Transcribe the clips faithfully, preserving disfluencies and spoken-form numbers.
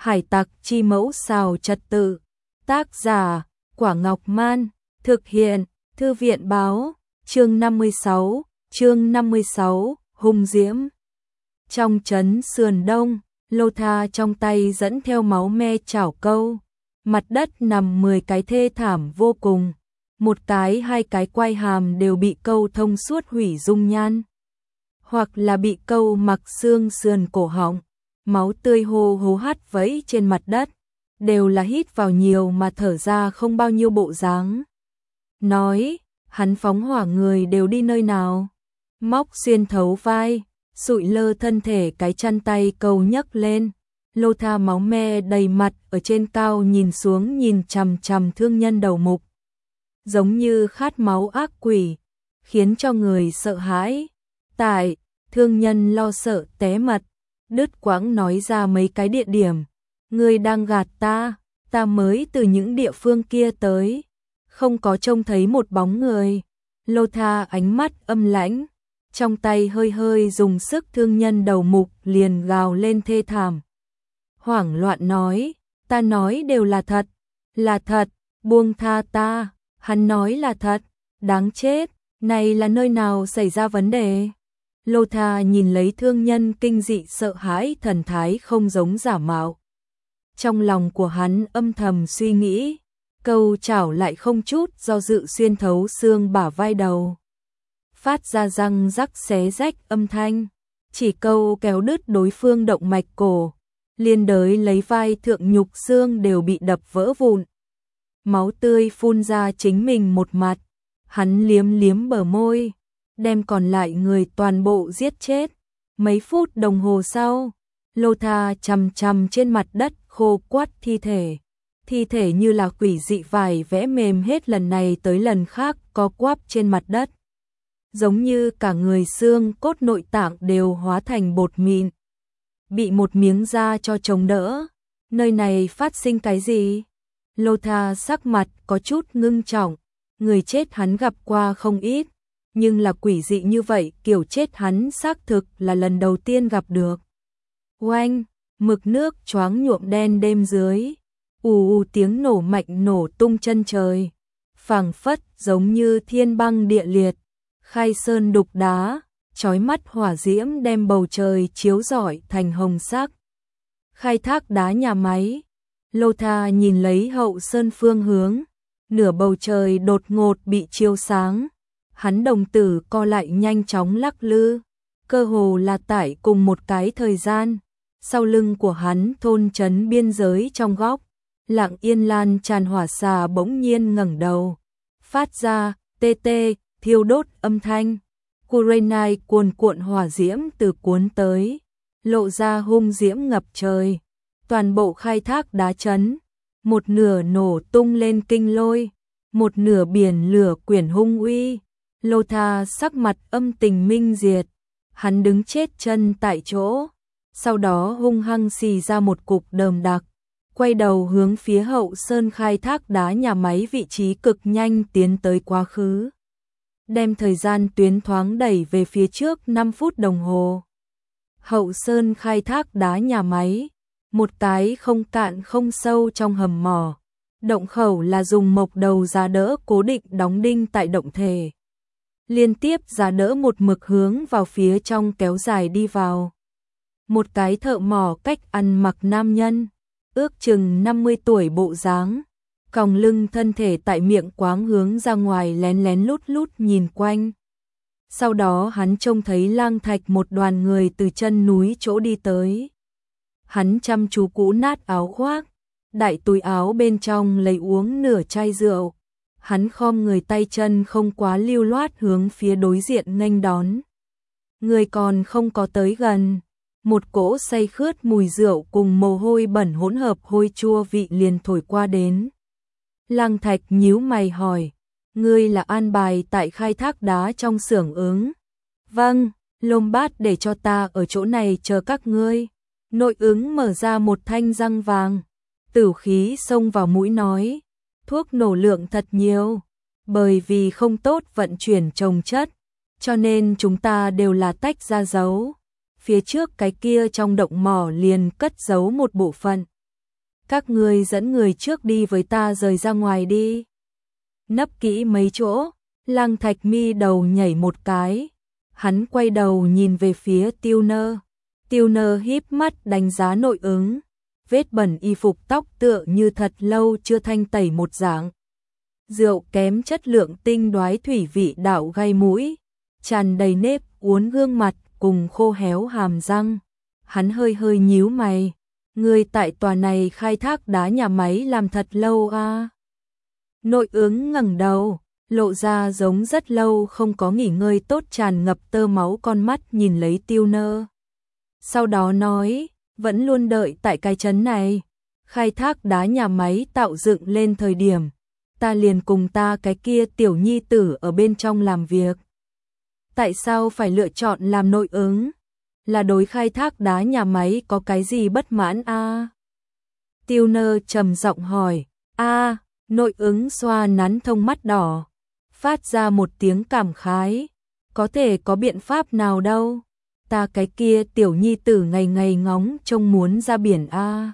Hải tặc chi mẫu xào trật tự. Tác giả, Quả Ngọc Man. Thực hiện, Thư viện báo. Chương năm mươi sáu, chương năm mươi sáu, hung diễm. Trong trấn sườn đông, Lô Tha trong tay dẫn theo máu me chảo câu. Mặt đất nằm mười cái thê thảm vô cùng. Một cái hai cái quai hàm đều bị câu thông suốt hủy dung nhan. Hoặc là bị câu mặc xương sườn cổ họng. Máu tươi hô hố hắt vẫy trên mặt đất. Đều là hít vào nhiều mà thở ra không bao nhiêu bộ dáng. Nói, hắn phóng hỏa người đều đi nơi nào. Móc xuyên thấu vai, sụi lơ thân thể cái chăn tay câu nhấc lên. Lô Tha máu me đầy mặt ở trên cao nhìn xuống nhìn chằm chằm thương nhân đầu mục. Giống như khát máu ác quỷ, khiến cho người sợ hãi. Tại, thương nhân lo sợ té mật, đứt quãng nói ra mấy cái địa điểm. Người đang gạt ta, ta mới từ những địa phương kia tới. Không có trông thấy một bóng người. Lô Tha ánh mắt âm lãnh, trong tay hơi hơi dùng sức thương nhân đầu mục liền gào lên thê thảm. Hoảng loạn nói, ta nói đều là thật, là thật, buông tha ta, hắn nói là thật, đáng chết, này là nơi nào xảy ra vấn đề. Lô Tha nhìn lấy thương nhân kinh dị sợ hãi thần thái không giống giả mạo. Trong lòng của hắn âm thầm suy nghĩ, câu chảo lại không chút do dự xuyên thấu xương bả vai đầu. Phát ra răng rắc xé rách âm thanh, chỉ câu kéo đứt đối phương động mạch cổ, liên đới lấy vai thượng nhục xương đều bị đập vỡ vụn. Máu tươi phun ra chính mình một mặt, hắn liếm liếm bờ môi, đem còn lại người toàn bộ giết chết. Mấy phút đồng hồ sau, Lô Tha chằm chằm trên mặt đất khô quắt thi thể. Thi thể như là quỷ dị vải vẽ mềm hết lần này tới lần khác có quắp trên mặt đất. Giống như cả người xương cốt nội tạng đều hóa thành bột mịn. Bị một miếng da cho chống đỡ. Nơi này phát sinh cái gì? Lô Tha sắc mặt có chút ngưng trọng. Người chết hắn gặp qua không ít. Nhưng là quỷ dị như vậy kiểu chết hắn xác thực là lần đầu tiên gặp được. Oanh, mực nước choáng nhuộm đen đêm dưới. Ù ù tiếng nổ mạnh nổ tung chân trời. Phảng phất giống như thiên băng địa liệt. Khai sơn đục đá, chói mắt hỏa diễm đem bầu trời chiếu rọi thành hồng sắc. Khai thác đá nhà máy. Lô Tha nhìn lấy hậu sơn phương hướng. Nửa bầu trời đột ngột bị chiếu sáng. Hắn đồng tử co lại nhanh chóng lắc lư. Cơ hồ là tại cùng một cái thời gian. Sau lưng của hắn thôn trấn biên giới trong góc. Lặng yên lan tràn hỏa xà bỗng nhiên ngẩng đầu. Phát ra, tê tê, thiêu đốt âm thanh. Kurenai cuồn cuộn hỏa diễm từ cuốn tới. Lộ ra hung diễm ngập trời. Toàn bộ khai thác đá trấn. Một nửa nổ tung lên kinh lôi. Một nửa biển lửa quyển hung uy. Lô Tha sắc mặt âm tình minh diệt. Hắn đứng chết chân tại chỗ. Sau đó hung hăng xì ra một cục đờm đặc. Quay đầu hướng phía hậu sơn khai thác đá nhà máy vị trí cực nhanh tiến tới quá khứ. Đem thời gian tuyến thoáng đẩy về phía trước năm phút đồng hồ. Hậu sơn khai thác đá nhà máy. Một cái không cạn không sâu trong hầm mỏ. Động khẩu là dùng mộc đầu giá đỡ cố định đóng đinh tại động thể. Liên tiếp giá đỡ một mực hướng vào phía trong kéo dài đi vào. Một cái thợ mỏ cách ăn mặc nam nhân. Ước chừng năm mươi tuổi bộ dáng, còng lưng thân thể tại miệng quáng hướng ra ngoài lén lén lút lút nhìn quanh. Sau đó hắn trông thấy Lang Thạch một đoàn người từ chân núi chỗ đi tới. Hắn chăm chú cũ nát áo khoác, đại túi áo bên trong lấy uống nửa chai rượu. Hắn khom người tay chân không quá lưu loát hướng phía đối diện nghênh đón. Người còn không có tới gần. Một cỗ say khướt mùi rượu cùng mồ hôi bẩn hỗn hợp hôi chua vị liền thổi qua đến. Lang Thạch nhíu mày hỏi, ngươi là an bài tại khai thác đá trong xưởng ứng? Vâng, Lôm Bát để cho ta ở chỗ này chờ các ngươi. Nội ứng mở ra một thanh răng vàng, tử khí xông vào mũi nói, thuốc nổ lượng thật nhiều, bởi vì không tốt vận chuyển trồng chất, cho nên chúng ta đều là tách ra giấu. Phía trước cái kia trong động mỏ liền cất giấu một bộ phận, các ngươi dẫn người trước đi với ta rời ra ngoài đi. Nấp kỹ mấy chỗ, Lăng Thạch mi đầu nhảy một cái, hắn quay đầu nhìn về phía Tiêu Nơ. Tiêu Nơ híp mắt đánh giá Nội Ứng, vết bẩn y phục tóc tựa như thật lâu chưa thanh tẩy một dạng. Rượu kém chất lượng tinh đoái thủy vị đạo gai mũi, tràn đầy nếp uốn gương mặt cùng khô héo hàm răng. Hắn hơi hơi nhíu mày, người tại tòa này khai thác đá nhà máy làm thật lâu à? Nội Ứng ngẩng đầu, lộ ra giống rất lâu không có nghỉ ngơi tốt tràn ngập tơ máu con mắt nhìn lấy Tiêu Nơ. Sau đó nói, vẫn luôn đợi tại cái trấn này, khai thác đá nhà máy tạo dựng lên thời điểm, ta liền cùng ta cái kia tiểu nhi tử ở bên trong làm việc. Tại sao phải lựa chọn làm Nội Ứng? Là đối khai thác đá nhà máy có cái gì bất mãn a? À? Tiêu Nơ trầm giọng hỏi. A, à, Nội Ứng xoa nắn thông mắt đỏ, phát ra một tiếng cảm khái. Có thể có biện pháp nào đâu? Ta cái kia tiểu nhi tử ngày ngày ngóng trông muốn ra biển a. À?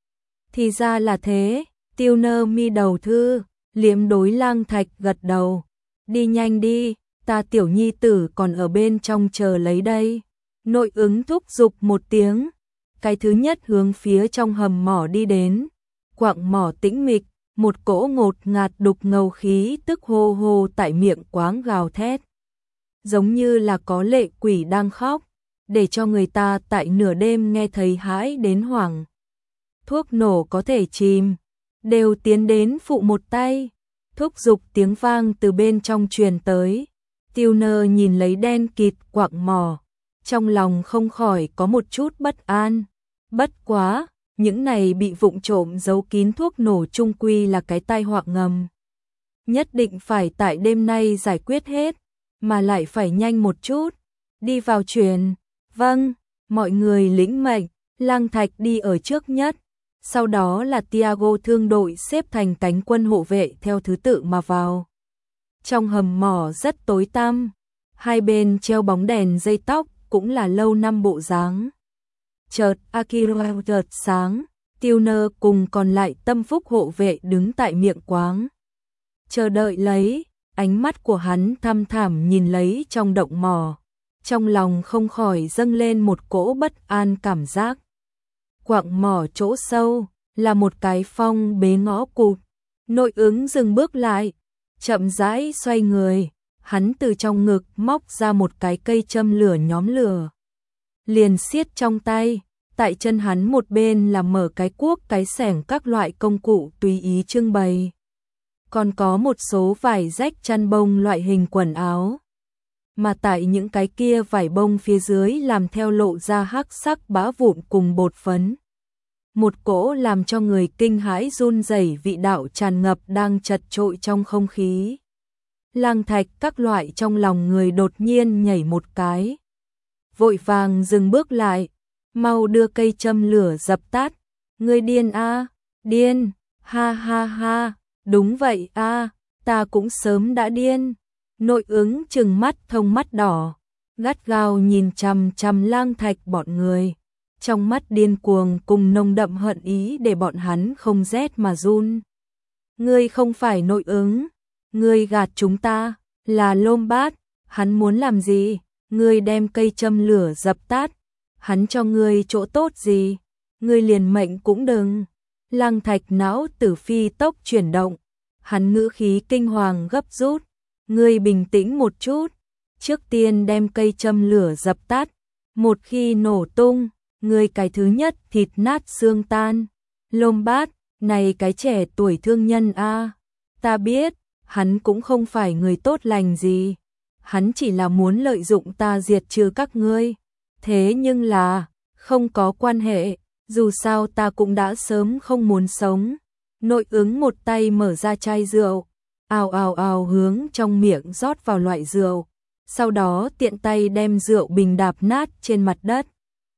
Thì ra là thế. Tiêu Nơ mi đầu thư, liếm đối Lang Thạch gật đầu. Đi nhanh đi, ta tiểu nhi tử còn ở bên trong chờ lấy đây. Nội Ứng thúc giục một tiếng, cái thứ nhất hướng phía trong hầm mỏ đi đến. Quặng mỏ tĩnh mịch, một cỗ ngột ngạt đục ngầu khí tức hô hô tại miệng quáng gào thét. Giống như là có lệ quỷ đang khóc, để cho người ta tại nửa đêm nghe thấy hãi đến hoảng. Thuốc nổ có thể chìm, đều tiến đến phụ một tay. Thúc giục tiếng vang từ bên trong truyền tới. Tiêu Nơ nhìn lấy đen kịt quặng mỏ, trong lòng không khỏi có một chút bất an. Bất quá, những này bị vụng trộm giấu kín thuốc nổ chung quy là cái tai họa ngầm. Nhất định phải tại đêm nay giải quyết hết, mà lại phải nhanh một chút. Đi vào truyền. Vâng, mọi người lĩnh mệnh, Lang Thạch đi ở trước nhất. Sau đó là Tiago thương đội xếp thành cánh quân hộ vệ theo thứ tự mà vào. Trong hầm mỏ rất tối tăm, hai bên treo bóng đèn dây tóc cũng là lâu năm bộ dáng. Chợt Akira chợt sáng, Tiêu Nơ cùng còn lại tâm phúc hộ vệ đứng tại miệng quáng. Chờ đợi lấy, ánh mắt của hắn thăm thẳm nhìn lấy trong động mỏ. Trong lòng không khỏi dâng lên một cỗ bất an cảm giác. Quặng mỏ chỗ sâu, là một cái phong bế ngõ cụt. Nội Ứng dừng bước lại, chậm rãi xoay người, hắn từ trong ngực móc ra một cái cây châm lửa nhóm lửa. Liền siết trong tay, tại chân hắn một bên là mở cái cuốc cái xẻng các loại công cụ tùy ý trưng bày. Còn có một số vải rách chăn bông loại hình quần áo. Mà tại những cái kia vải bông phía dưới làm theo lộ ra hắc sắc bã vụn cùng bột phấn. Một cỗ làm cho người kinh hãi run rẩy vị đạo tràn ngập đang chật trội trong không khí. Lang Thạch các loại trong lòng người đột nhiên nhảy một cái. Vội vàng dừng bước lại, mau đưa cây châm lửa dập tắt. Ngươi điên a, à? Điên, ha ha ha, đúng vậy a, à, ta cũng sớm đã điên. Nội Ứng trừng mắt thông mắt đỏ, gắt gao nhìn chằm chằm Lang Thạch bọn người. Trong mắt điên cuồng cùng nồng đậm hận ý để bọn hắn không rét mà run. Ngươi không phải Nội Ứng, ngươi gạt chúng ta, là Lôm Bát, hắn muốn làm gì? Ngươi đem cây châm lửa dập tắt, hắn cho ngươi chỗ tốt gì? Ngươi liền mệnh cũng đừng. Lang Thạch não tử phi tốc chuyển động, hắn ngữ khí kinh hoàng gấp rút. Ngươi bình tĩnh một chút, trước tiên đem cây châm lửa dập tắt, một khi nổ tung, ngươi cái thứ nhất thịt nát xương tan. Lôm Bát, này cái trẻ tuổi thương nhân a, ta biết, hắn cũng không phải người tốt lành gì, hắn chỉ là muốn lợi dụng ta diệt trừ các ngươi. Thế nhưng là, không có quan hệ, dù sao ta cũng đã sớm không muốn sống. Nội Ứng một tay mở ra chai rượu, ào ào ào hướng trong miệng rót vào loại rượu, sau đó tiện tay đem rượu bình đạp nát trên mặt đất.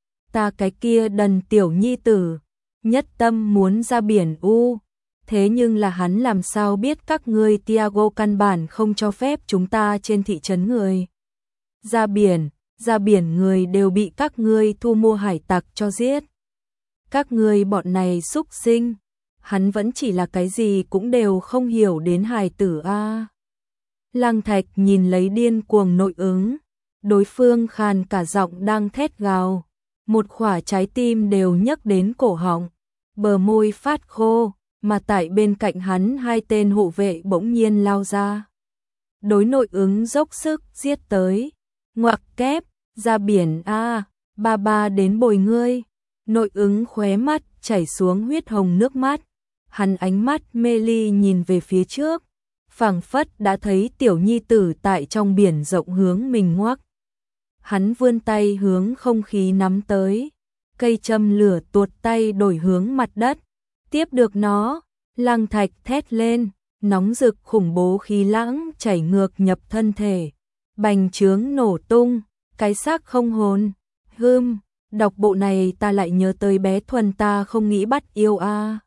Ta cái kia đần tiểu nhi tử, nhất tâm muốn ra biển u, thế nhưng là hắn làm sao biết các ngươi Tiago căn bản không cho phép chúng ta trên thị trấn người ra biển, ra biển người đều bị các ngươi thu mua hải tặc cho giết. Các ngươi bọn này xúc sinh, hắn vẫn chỉ là cái gì cũng đều không hiểu đến hài tử a. Lăng Thạch nhìn lấy điên cuồng nội ứng, đối phương khàn cả giọng đang thét gào, một khỏa trái tim đều nhấc đến cổ họng, bờ môi phát khô, mà tại bên cạnh hắn hai tên hộ vệ bỗng nhiên lao ra. Đối nội ứng dốc sức giết tới, ngoặc kép, ra biển a, ba ba đến bồi ngươi. Nội ứng khóe mắt chảy xuống huyết hồng nước mắt, hắn ánh mắt mê ly nhìn về phía trước, phảng phất đã thấy tiểu nhi tử tại trong biển rộng hướng mình ngoắc. Hắn vươn tay hướng không khí nắm tới, cây châm lửa tuột tay đổi hướng mặt đất, tiếp được nó, Lăng Thạch thét lên, nóng rực khủng bố khí lãng chảy ngược nhập thân thể, bành trướng nổ tung, cái xác không hồn. Hừm, đọc bộ này ta lại nhớ tới bé Thuần ta không nghĩ bắt yêu a.